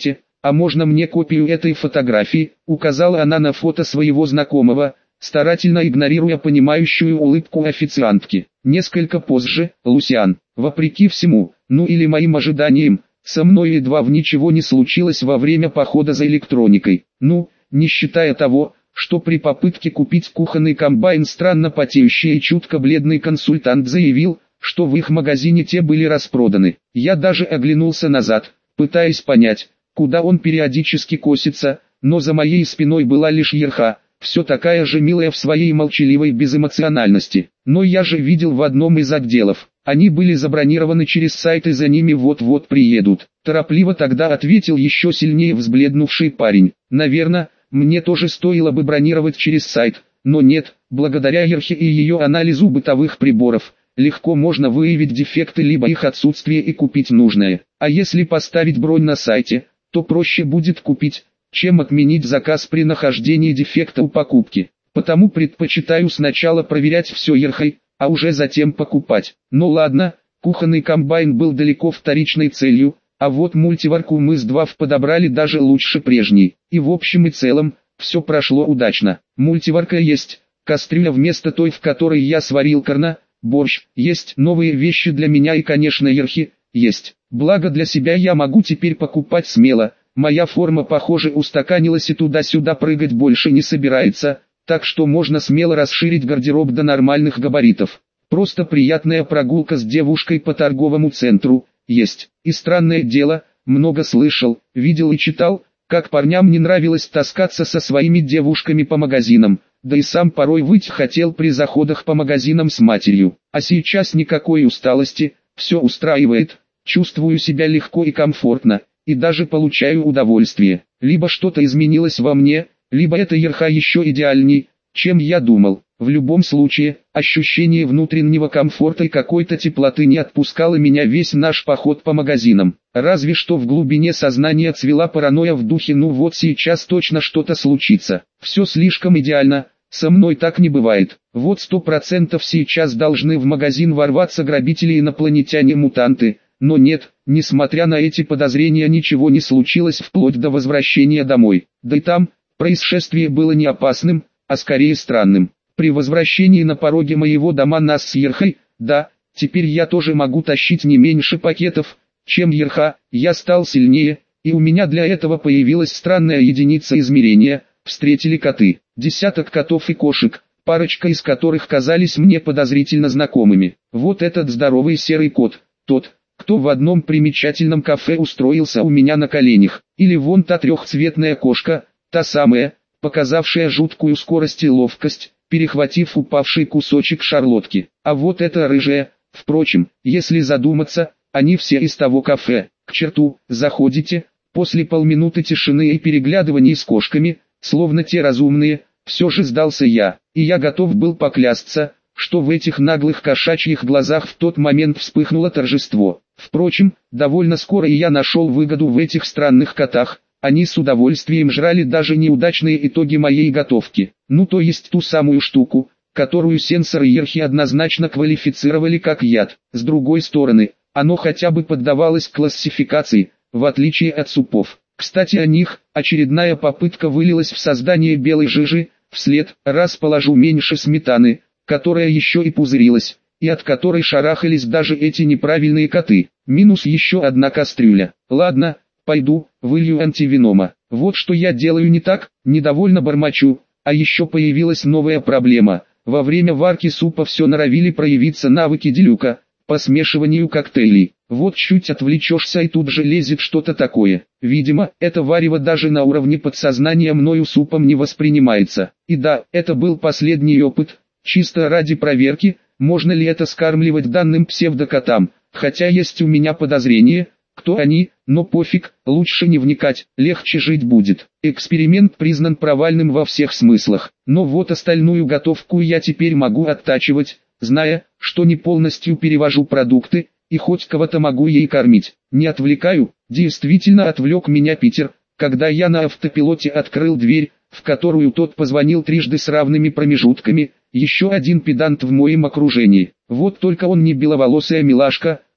«А можно мне копию этой фотографии?» — указала она на фото своего знакомого, старательно игнорируя понимающую улыбку официантки. Несколько позже, Лусиан, вопреки всему, ну или моим ожиданиям, со мной едва ничего не случилось во время похода за электроникой. Ну, не считая того, что при попытке купить кухонный комбайн странно потеющий и чутко бледный консультант заявил, что в их магазине те были распроданы. Я даже оглянулся назад, пытаясь понять, куда он периодически косится, но за моей спиной была лишь Ерха, все такая же милая в своей молчаливой безэмоциональности. Но я же видел в одном из отделов, они были забронированы через сайт и за ними вот-вот приедут. Торопливо тогда ответил еще сильнее взбледнувший парень. Наверное, мне тоже стоило бы бронировать через сайт, но нет, благодаря Ерхе и ее анализу бытовых приборов, легко можно выявить дефекты либо их отсутствие и купить нужное. А если поставить бронь на сайте, то проще будет купить, чем отменить заказ при нахождении дефекта у покупки. Потому предпочитаю сначала проверять все Ерхой, а уже затем покупать. Ну ладно, кухонный комбайн был далеко вторичной целью, а вот мультиварку мы с Двав подобрали даже лучше прежней. И в общем и целом, все прошло удачно. Мультиварка есть, кастрюля вместо той, в которой я сварил корна, борщ, есть новые вещи для меня и конечно Ерхи, есть. Благо для себя я могу теперь покупать смело, моя форма похоже устаканилась и туда-сюда прыгать больше не собирается, так что можно смело расширить гардероб до нормальных габаритов. Просто приятная прогулка с девушкой по торговому центру, есть. И странное дело, много слышал, видел и читал, как парням не нравилось таскаться со своими девушками по магазинам, да и сам порой выть хотел при заходах по магазинам с матерью. А сейчас никакой усталости, все устраивает, чувствую себя легко и комфортно, и даже получаю удовольствие. Либо что-то изменилось во мне, либо эта Ерха еще идеальней, чем я думал. В любом случае, ощущение внутреннего комфорта и какой-то теплоты не отпускало меня весь наш поход по магазинам. Разве что в глубине сознания цвела паранойя в духе «ну вот сейчас точно что-то случится». Все слишком идеально, со мной так не бывает. Вот 100% сейчас должны в магазин ворваться грабители-инопланетяне-мутанты. Но нет, несмотря на эти подозрения ничего не случилось вплоть до возвращения домой. Да и там, происшествие было не опасным, а скорее странным. При возвращении на пороге моего дома нас с Ерхой, да, теперь я тоже могу тащить не меньше пакетов, чем Ерха, я стал сильнее, и у меня для этого появилась странная единица измерения, встретили коты, десяток котов и кошек, парочка из которых казались мне подозрительно знакомыми. Вот этот здоровый серый кот, тот, кто в одном примечательном кафе устроился у меня на коленях, или вон та трехцветная кошка, та самая, показавшая жуткую скорость и ловкость, перехватив упавший кусочек шарлотки. А вот эта рыжая, впрочем, если задуматься, они все из того кафе. К черту, заходите, после полминуты тишины и переглядываний с кошками, словно те разумные, все же сдался я, и я готов был поклясться, что в этих наглых кошачьих глазах в тот момент вспыхнуло торжество. Впрочем, довольно скоро и я нашел выгоду в этих странных котах. Они с удовольствием жрали даже неудачные итоги моей готовки. Ну то есть ту самую штуку, которую сенсоры Ерхи однозначно квалифицировали как яд. С другой стороны, оно хотя бы поддавалось классификации, в отличие от супов. Кстати о них, очередная попытка вылилась в создание белой жижи, вслед раз положу меньше сметаны, которая еще и пузырилась, и от которой шарахались даже эти неправильные коты. Минус еще одна кастрюля. Ладно, пойду, вылью антивенома. Вот что я делаю не так, недовольно бормочу. А еще появилась новая проблема. Во время варки супа все норовили проявиться навыки Делюка, по смешиванию коктейлей. Вот чуть отвлечешься и тут же лезет что-то такое. Видимо, это варево даже на уровне подсознания мною супом не воспринимается. И да, это был последний опыт, чисто ради проверки, можно ли это скармливать данным псевдокотам. Хотя есть у меня подозрение, кто они, но пофиг, лучше не вникать, легче жить будет. Эксперимент признан провальным во всех смыслах, но вот остальную готовку я теперь могу оттачивать, зная, что не полностью перевожу продукты, и хоть кого-то могу ей кормить. Не отвлекаю, действительно отвлек меня Питер, когда я на автопилоте открыл дверь, в которую тот позвонил трижды с равными промежутками, еще один педант в моем окружении. Вот только он не беловолосая милашка,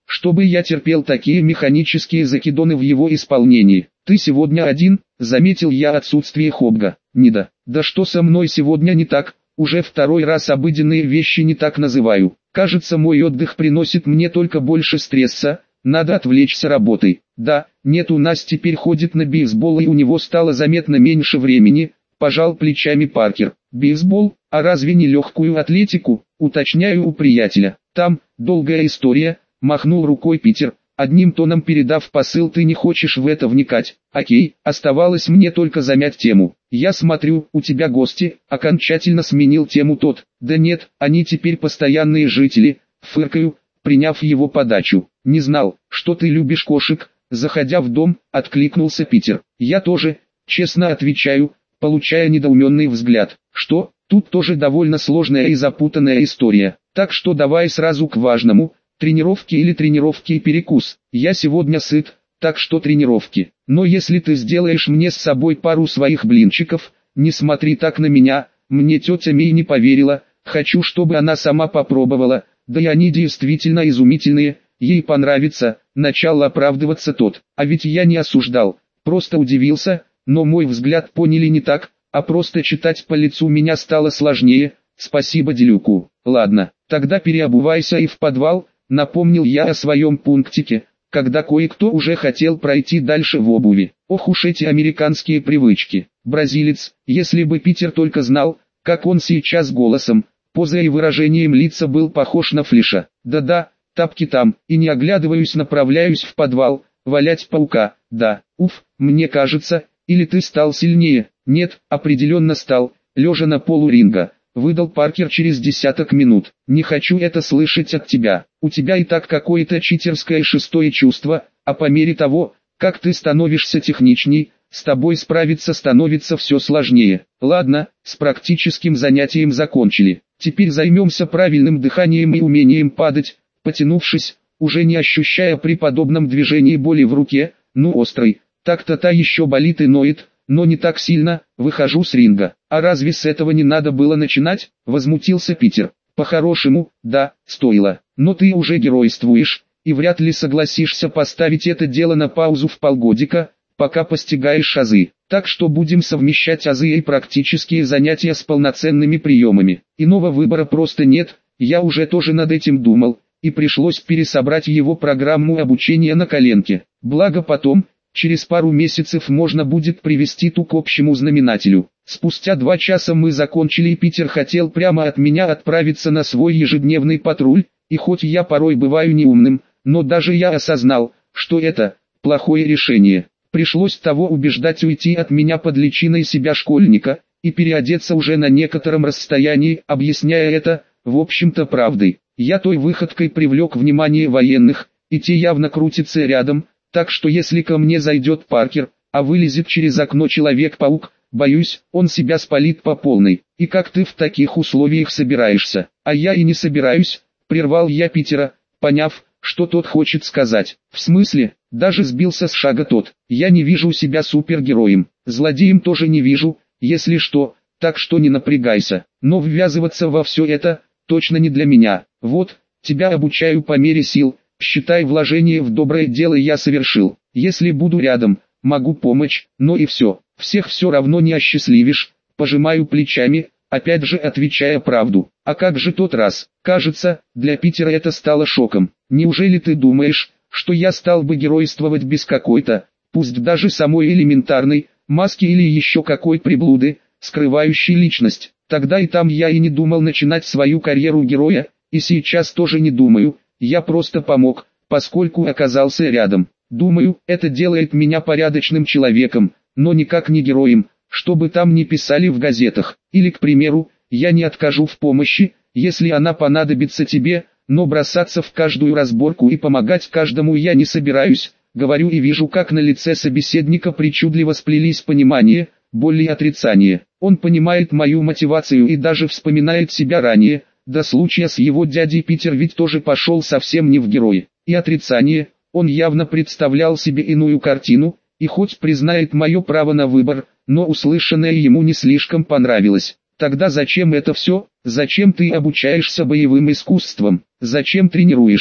чтобы я терпел такие механические закидоны в его исполнении. Ты сегодня один, заметил я отсутствие Хобга. Нида, да что со мной сегодня не так, уже второй раз обыденные вещи не так называю. Кажется, мой отдых приносит мне только больше стресса, надо отвлечься работой. Да, нет, у нас теперь ходит на бейсбол и у него стало заметно меньше времени, пожал плечами Паркер. Бейсбол, а разве не легкую атлетику, уточняю у приятеля. Там, долгая история, махнул рукой Питер, одним тоном передав посыл: ты не хочешь в это вникать. Окей, оставалось мне только замять тему. Я смотрю, у тебя гости, окончательно сменил тему тот. Да нет, они теперь постоянные жители, фыркаю, приняв его подачу. Не знал, что ты любишь кошек, заходя в дом, откликнулся Питер. Я тоже, честно отвечаю, получая недоуменный взгляд. Что? Тут тоже довольно сложная и запутанная история. Так что давай сразу к важному. Тренировки или тренировки и перекус. Я сегодня сыт, так что тренировки. Но если ты сделаешь мне с собой пару своих блинчиков, не смотри так на меня, мне тетя Мей не поверила, хочу, чтобы она сама попробовала, да и они действительно изумительные, ей понравится, начал оправдываться тот. А ведь я не осуждал, просто удивился, но мой взгляд поняли не так, а просто читать по лицу меня стало сложнее. Спасибо Делюку. Ладно, тогда переобувайся и в подвал. Напомнил я о своем пунктике, когда кое-кто уже хотел пройти дальше в обуви. Ох уж эти американские привычки. Бразилец, если бы Питер только знал, как он сейчас голосом, позой и выражением лица был похож на Флиша. Да-да, тапки там, и не оглядываюсь, направляюсь в подвал, валять паука. Да, уф, мне кажется, или ты стал сильнее? Нет, определенно стал, лежа на полу ринга. Выдал Паркер через десяток минут. Не хочу это слышать от тебя. У тебя и так какое-то читерское шестое чувство, а по мере того, как ты становишься техничней, с тобой справиться становится все сложнее. Ладно, с практическим занятием закончили. Теперь займемся правильным дыханием и умением падать, потянувшись, уже не ощущая при подобном движении боли в руке, ну острой. Так-то та еще болит и ноет, но не так сильно. Выхожу с ринга. А разве с этого не надо было начинать? Возмутился Питер. По-хорошему, да, стоило. Но ты уже геройствуешь, и вряд ли согласишься поставить это дело на паузу в полгодика, пока постигаешь азы. Так что будем совмещать азы и практические занятия с полноценными приемами. Иного выбора просто нет, я уже тоже над этим думал, и пришлось пересобрать его программу обучения на коленке. Благо потом, через пару месяцев можно будет привести ту к общему знаменателю. Спустя 2 часа мы закончили, и Питер хотел прямо от меня отправиться на свой ежедневный патруль, и хоть я порой бываю неумным, но даже я осознал, что это плохое решение. Пришлось того убеждать уйти от меня под личиной себя школьника, и переодеться уже на некотором расстоянии, объясняя это, в общем-то правдой. Я той выходкой привлек внимание военных, и те явно крутятся рядом. Так что если ко мне зайдет Паркер, а вылезет через окно Человек-паук, боюсь, он себя спалит по полной. И как ты в таких условиях собираешься? А я и не собираюсь, прервал я Питера, поняв, что тот хочет сказать. В смысле? Даже сбился с шага тот. Я не вижу себя супергероем, злодеем тоже не вижу, если что, так что не напрягайся. Но ввязываться во все это, точно не для меня. Вот, тебя обучаю по мере сил. Считай, вложение в доброе дело я совершил. Если буду рядом, могу помочь, но и все. Всех все равно не осчастливишь. Пожимаю плечами, опять же отвечая правду. А как же тот раз? Кажется, для Питера это стало шоком. Неужели ты думаешь, что я стал бы геройствовать без какой-то, пусть даже самой элементарной, маски или еще какой приблуды, скрывающей личность? Тогда и там я и не думал начинать свою карьеру героя, и сейчас тоже не думаю. Я просто помог, поскольку оказался рядом. Думаю, это делает меня порядочным человеком, но никак не героем, что бы там ни писали в газетах. Или, к примеру, я не откажу в помощи, если она понадобится тебе, но бросаться в каждую разборку и помогать каждому я не собираюсь. Говорю и вижу, как на лице собеседника причудливо сплелись понимание, боль и отрицание. Он понимает мою мотивацию и даже вспоминает себя ранее. До случая с его дядей Питер ведь тоже пошел совсем не в герои. И отрицание, он явно представлял себе иную картину, и хоть признает мое право на выбор, но услышанное ему не слишком понравилось. Тогда зачем это все? Зачем ты обучаешься боевым искусствам? Зачем тренируешься?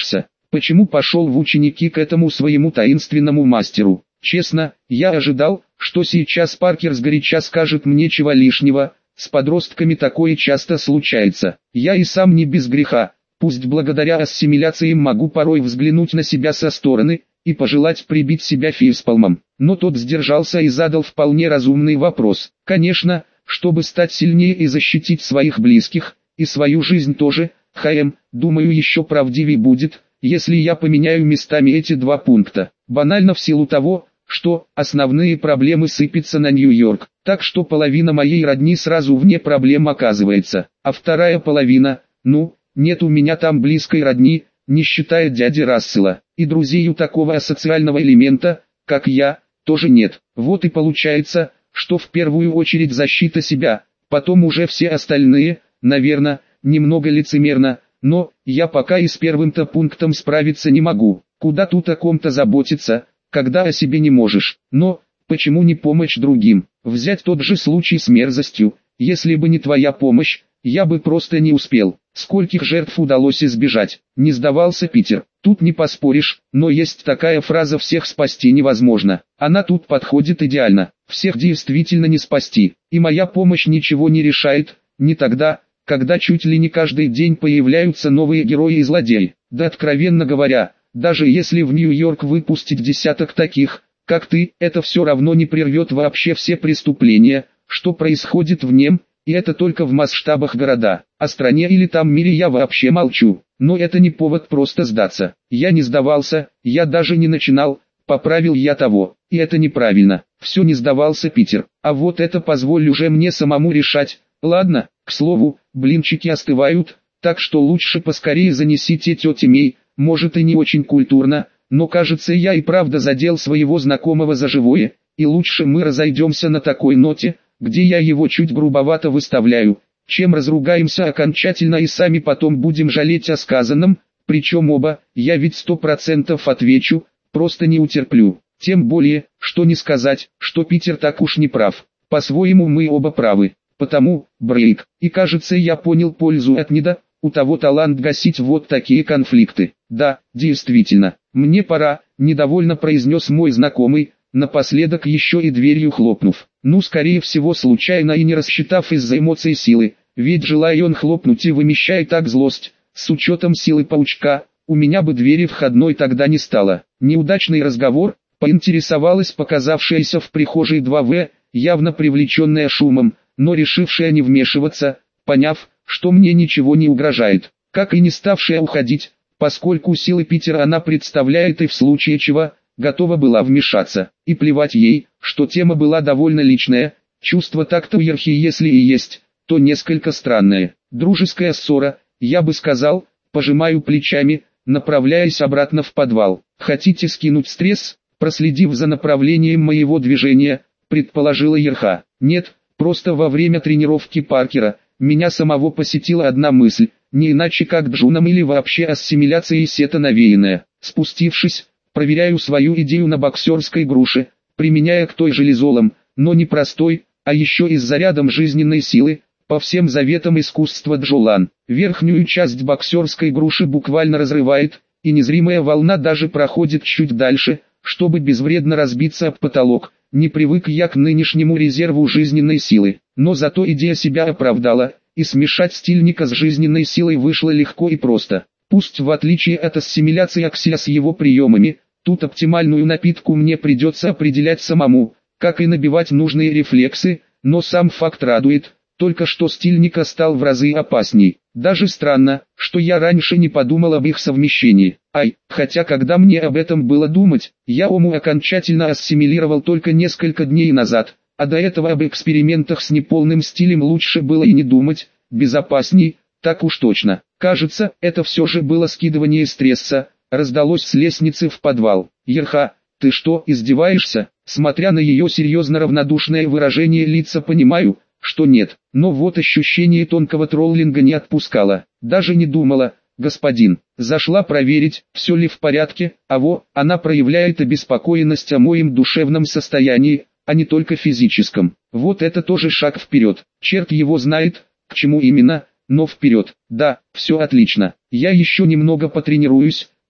Почему пошел в ученики к этому своему таинственному мастеру? Честно, я ожидал, что сейчас Паркер сгоряча скажет мне чего лишнего, с подростками такое часто случается. Я и сам не без греха, пусть благодаря ассимиляции могу порой взглянуть на себя со стороны, и пожелать прибить себя фейспалмом. Но тот сдержался и задал вполне разумный вопрос. Конечно, чтобы стать сильнее и защитить своих близких, и свою жизнь тоже, думаю, еще правдивее будет, если я поменяю местами эти два пункта. Банально в силу того, что основные проблемы сыпятся на Нью-Йорк, так что половина моей родни сразу вне проблем оказывается, а вторая половина, нет у меня там близкой родни, не считая дяди Рассела, и друзей у такого асоциального элемента, как я, тоже нет. Вот и получается, что в первую очередь защита себя, потом уже все остальные, наверное, немного лицемерно, но я пока и с первым-то пунктом справиться не могу. Куда тут о ком-то заботиться, когда о себе не можешь? Но почему не помочь другим? Взять тот же случай с мерзостью. Если бы не твоя помощь, я бы просто не успел. Скольких жертв удалось избежать? Не сдавался Питер. Тут не поспоришь, но есть такая фраза: всех спасти невозможно. Она тут подходит идеально. Всех действительно не спасти. И моя помощь ничего не решает, не тогда, когда чуть ли не каждый день появляются новые герои и злодеи. Да, откровенно говоря, даже если в Нью-Йорк выпустить десяток таких, как ты, это все равно не прервет вообще все преступления, что происходит в нем, и это только в масштабах города. О стране или там мире я вообще молчу. Но это не повод просто сдаться. Я не сдавался, я даже не начинал, поправил я того. И это неправильно. Все, не сдавался Питер. А вот это позволь уже мне самому решать. Ладно, к слову, блинчики остывают, так что лучше поскорее занесите тете Мей. Может и не очень культурно, но кажется, я и правда задел своего знакомого за живое, и лучше мы разойдемся на такой ноте, где я его чуть грубовато выставляю, чем разругаемся окончательно и сами потом будем жалеть о сказанном, причем оба, я ведь 100% отвечу, просто не утерплю. Тем более, что не сказать, что Питер так уж не прав. По-своему мы оба правы. Потому, Брейк, и кажется, я понял пользу от недо, у того талант гасить вот такие конфликты. Да, действительно, мне пора, недовольно произнес мой знакомый, напоследок еще и дверью хлопнув. Скорее всего случайно и не рассчитав из-за эмоций силы, ведь желая он хлопнуть и вымещая так злость, с учетом силы паучка, у меня бы двери входной тогда не стало. Неудачный разговор, поинтересовалась показавшаяся в прихожей 2В, явно привлеченная шумом, но решившая не вмешиваться, поняв, что мне ничего не угрожает, как и не ставшая уходить, поскольку силы Питера она представляет и в случае чего, готова была вмешаться, и плевать ей, что тема была довольно личная, чувство так-то у Ерхи если и есть, то несколько странное. Дружеская ссора, я бы сказал, пожимаю плечами, направляясь обратно в подвал. Хотите скинуть стресс? Проследив за направлением моего движения, предположила Ерха. Нет, просто во время тренировки Паркера, меня самого посетила одна мысль, не иначе как джуном или вообще ассимиляцией сета навеянная. Спустившись, проверяю свою идею на боксерской груше, применяя к той же лизолом, но не простой, а еще и с зарядом жизненной силы, по всем заветам искусства Джолан. Верхнюю часть боксерской груши буквально разрывает, и незримая волна даже проходит чуть дальше, чтобы безвредно разбиться об потолок. Не привык я к нынешнему резерву жизненной силы, но зато идея себя оправдала, и смешать стильника с жизненной силой вышло легко и просто. Пусть в отличие от ассимиляции Аксия с его приемами, тут оптимальную напитку мне придется определять самому, как и набивать нужные рефлексы, но сам факт радует, только что стильника стал в разы опасней. Даже странно, что я раньше не подумал об их совмещении. Хотя когда мне об этом было думать, я Ому окончательно ассимилировал только несколько дней назад, а до этого об экспериментах с неполным стилем лучше было и не думать, безопасней, так уж точно. Кажется, это все же было скидывание стресса, раздалось с лестницы в подвал. Ерха, ты что, издеваешься? Смотря на ее серьезно равнодушное выражение лица, понимаю, что нет, но вот ощущение тонкого троллинга не отпускало. Даже не думала, господин. Зашла проверить, все ли в порядке, она проявляет обеспокоенность о моем душевном состоянии, а не только физическом. Вот это тоже шаг вперед. Черт его знает, к чему именно, но вперед. Да, все отлично. Я еще немного потренируюсь,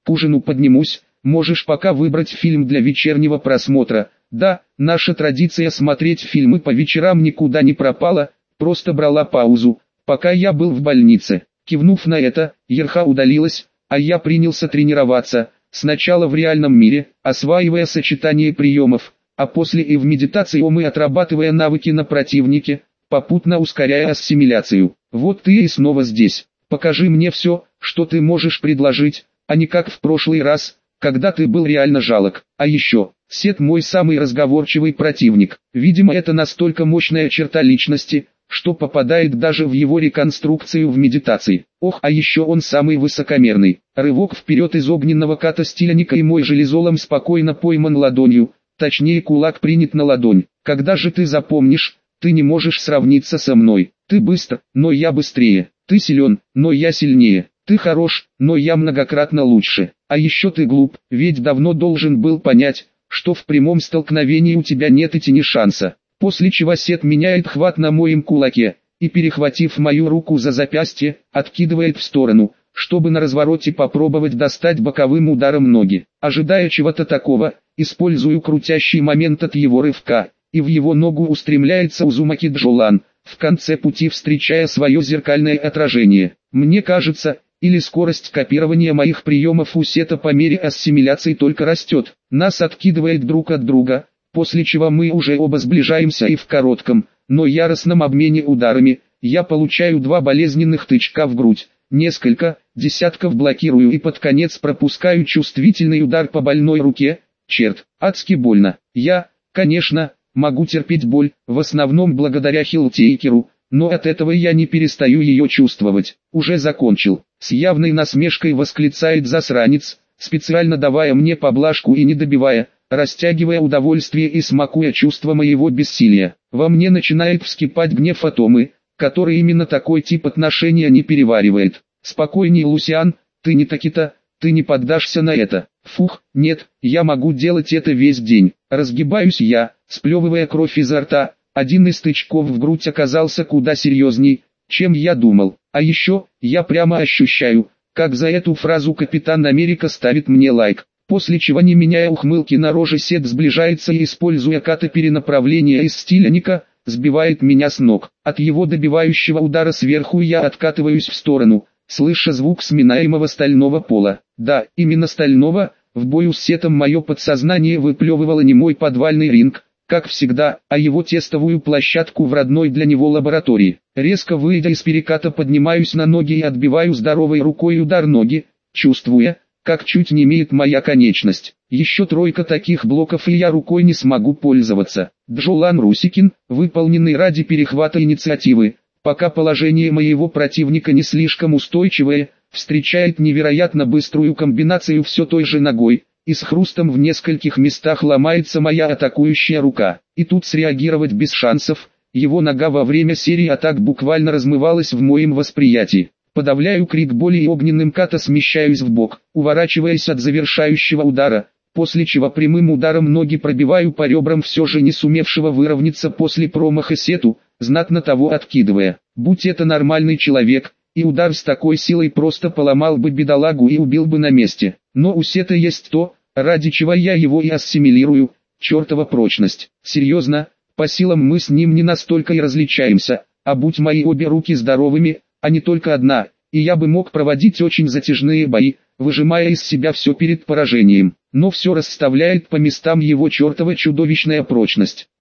К ужину поднимусь, можешь пока выбрать фильм для вечернего просмотра. Да, наша традиция смотреть фильмы по вечерам никуда не пропала, просто брала паузу, пока я был в больнице. Кивнув на это, Ерха удалилась, а я принялся тренироваться, сначала в реальном мире, осваивая сочетание приемов, а после и в медитации и отрабатывая навыки на противнике, попутно ускоряя ассимиляцию. Вот ты и снова здесь. Покажи мне все, что ты можешь предложить, а не как в прошлый раз, когда ты был реально жалок. А еще, Сет мой самый разговорчивый противник. Видимо, это настолько мощная черта личности, что попадает даже в его реконструкцию в медитации. Ох, а еще он самый высокомерный. Рывок вперед из огненного ката стильника, и мой железолом спокойно пойман ладонью, точнее кулак принят на ладонь. Когда же ты запомнишь, ты не можешь сравниться со мной. Ты быстр, но я быстрее. Ты силен, но я сильнее. Ты хорош, но я многократно лучше. А еще ты глуп, ведь давно должен был понять, что в прямом столкновении у тебя нет и тени шанса. После чего Сет меняет хват на моем кулаке, и перехватив мою руку за запястье, откидывает в сторону, чтобы на развороте попробовать достать боковым ударом ноги. Ожидая чего-то такого, использую крутящий момент от его рывка, и в его ногу устремляется Узумаки Джолан, в конце пути встречая свое зеркальное отражение. Мне кажется, или скорость копирования моих приемов у Сета по мере ассимиляции только растет. Нас откидывает друг от друга, после чего мы уже оба сближаемся, и в коротком, но яростном обмене ударами, я получаю 2 болезненных тычка в грудь, несколько десятков блокирую и под конец пропускаю чувствительный удар по больной руке. Черт, адски больно. Я, конечно, могу терпеть боль, в основном благодаря Хилтейкеру, но от этого я не перестаю ее чувствовать. Уже закончил. С явной насмешкой восклицает засранец, специально давая мне поблажку и не добивая, растягивая удовольствие и смакуя чувство моего бессилия. Во мне начинает вскипать гнев Атомы, который именно такой тип отношения не переваривает. Спокойней, Лусиан, ты не таки-то, ты не поддашься на это. Фух, нет, я могу делать это весь день. Разгибаюсь я, сплевывая кровь изо рта. Один из тычков в грудь оказался куда серьезней, чем я думал. А еще, я прямо ощущаю, как за эту фразу Капитан Америка ставит мне лайк. После чего, не меняя ухмылки на роже, Сет сближается и, используя ката перенаправления из стильника, сбивает меня с ног. От его добивающего удара сверху я откатываюсь в сторону, слыша звук сминаемого стального пола. Да, именно стального. В бою с Сетом мое подсознание выплевывало не мой подвальный ринг, как всегда, а его тестовую площадку в родной для него лаборатории. Резко выйдя из переката, поднимаюсь на ноги и отбиваю здоровой рукой удар ноги, чувствуя, как чуть немеет моя конечность. Еще 3 таких блоков, и я рукой не смогу пользоваться. Джолан Русикин, выполненный ради перехвата инициативы, пока положение моего противника не слишком устойчивое, встречает невероятно быструю комбинацию все той же ногой, и с хрустом в нескольких местах ломается моя атакующая рука. И тут среагировать без шансов, его нога во время серии атак буквально размывалась в моем восприятии. Подавляю крик боли и огненным ката смещаюсь в бок, уворачиваясь от завершающего удара, после чего прямым ударом ноги пробиваю по ребрам все же не сумевшего выровняться после промаха Сету, знатно того откидывая. Будь это нормальный человек, и удар с такой силой просто поломал бы бедолагу и убил бы на месте. Но у Сета есть то, ради чего я его и ассимилирую, чертова прочность. Серьезно, по силам мы с ним не настолько и различаемся, а будь мои обе руки здоровыми, а не только одна, и я бы мог проводить очень затяжные бои, выжимая из себя все перед поражением. Но все расставляет по местам его чертова чудовищная прочность.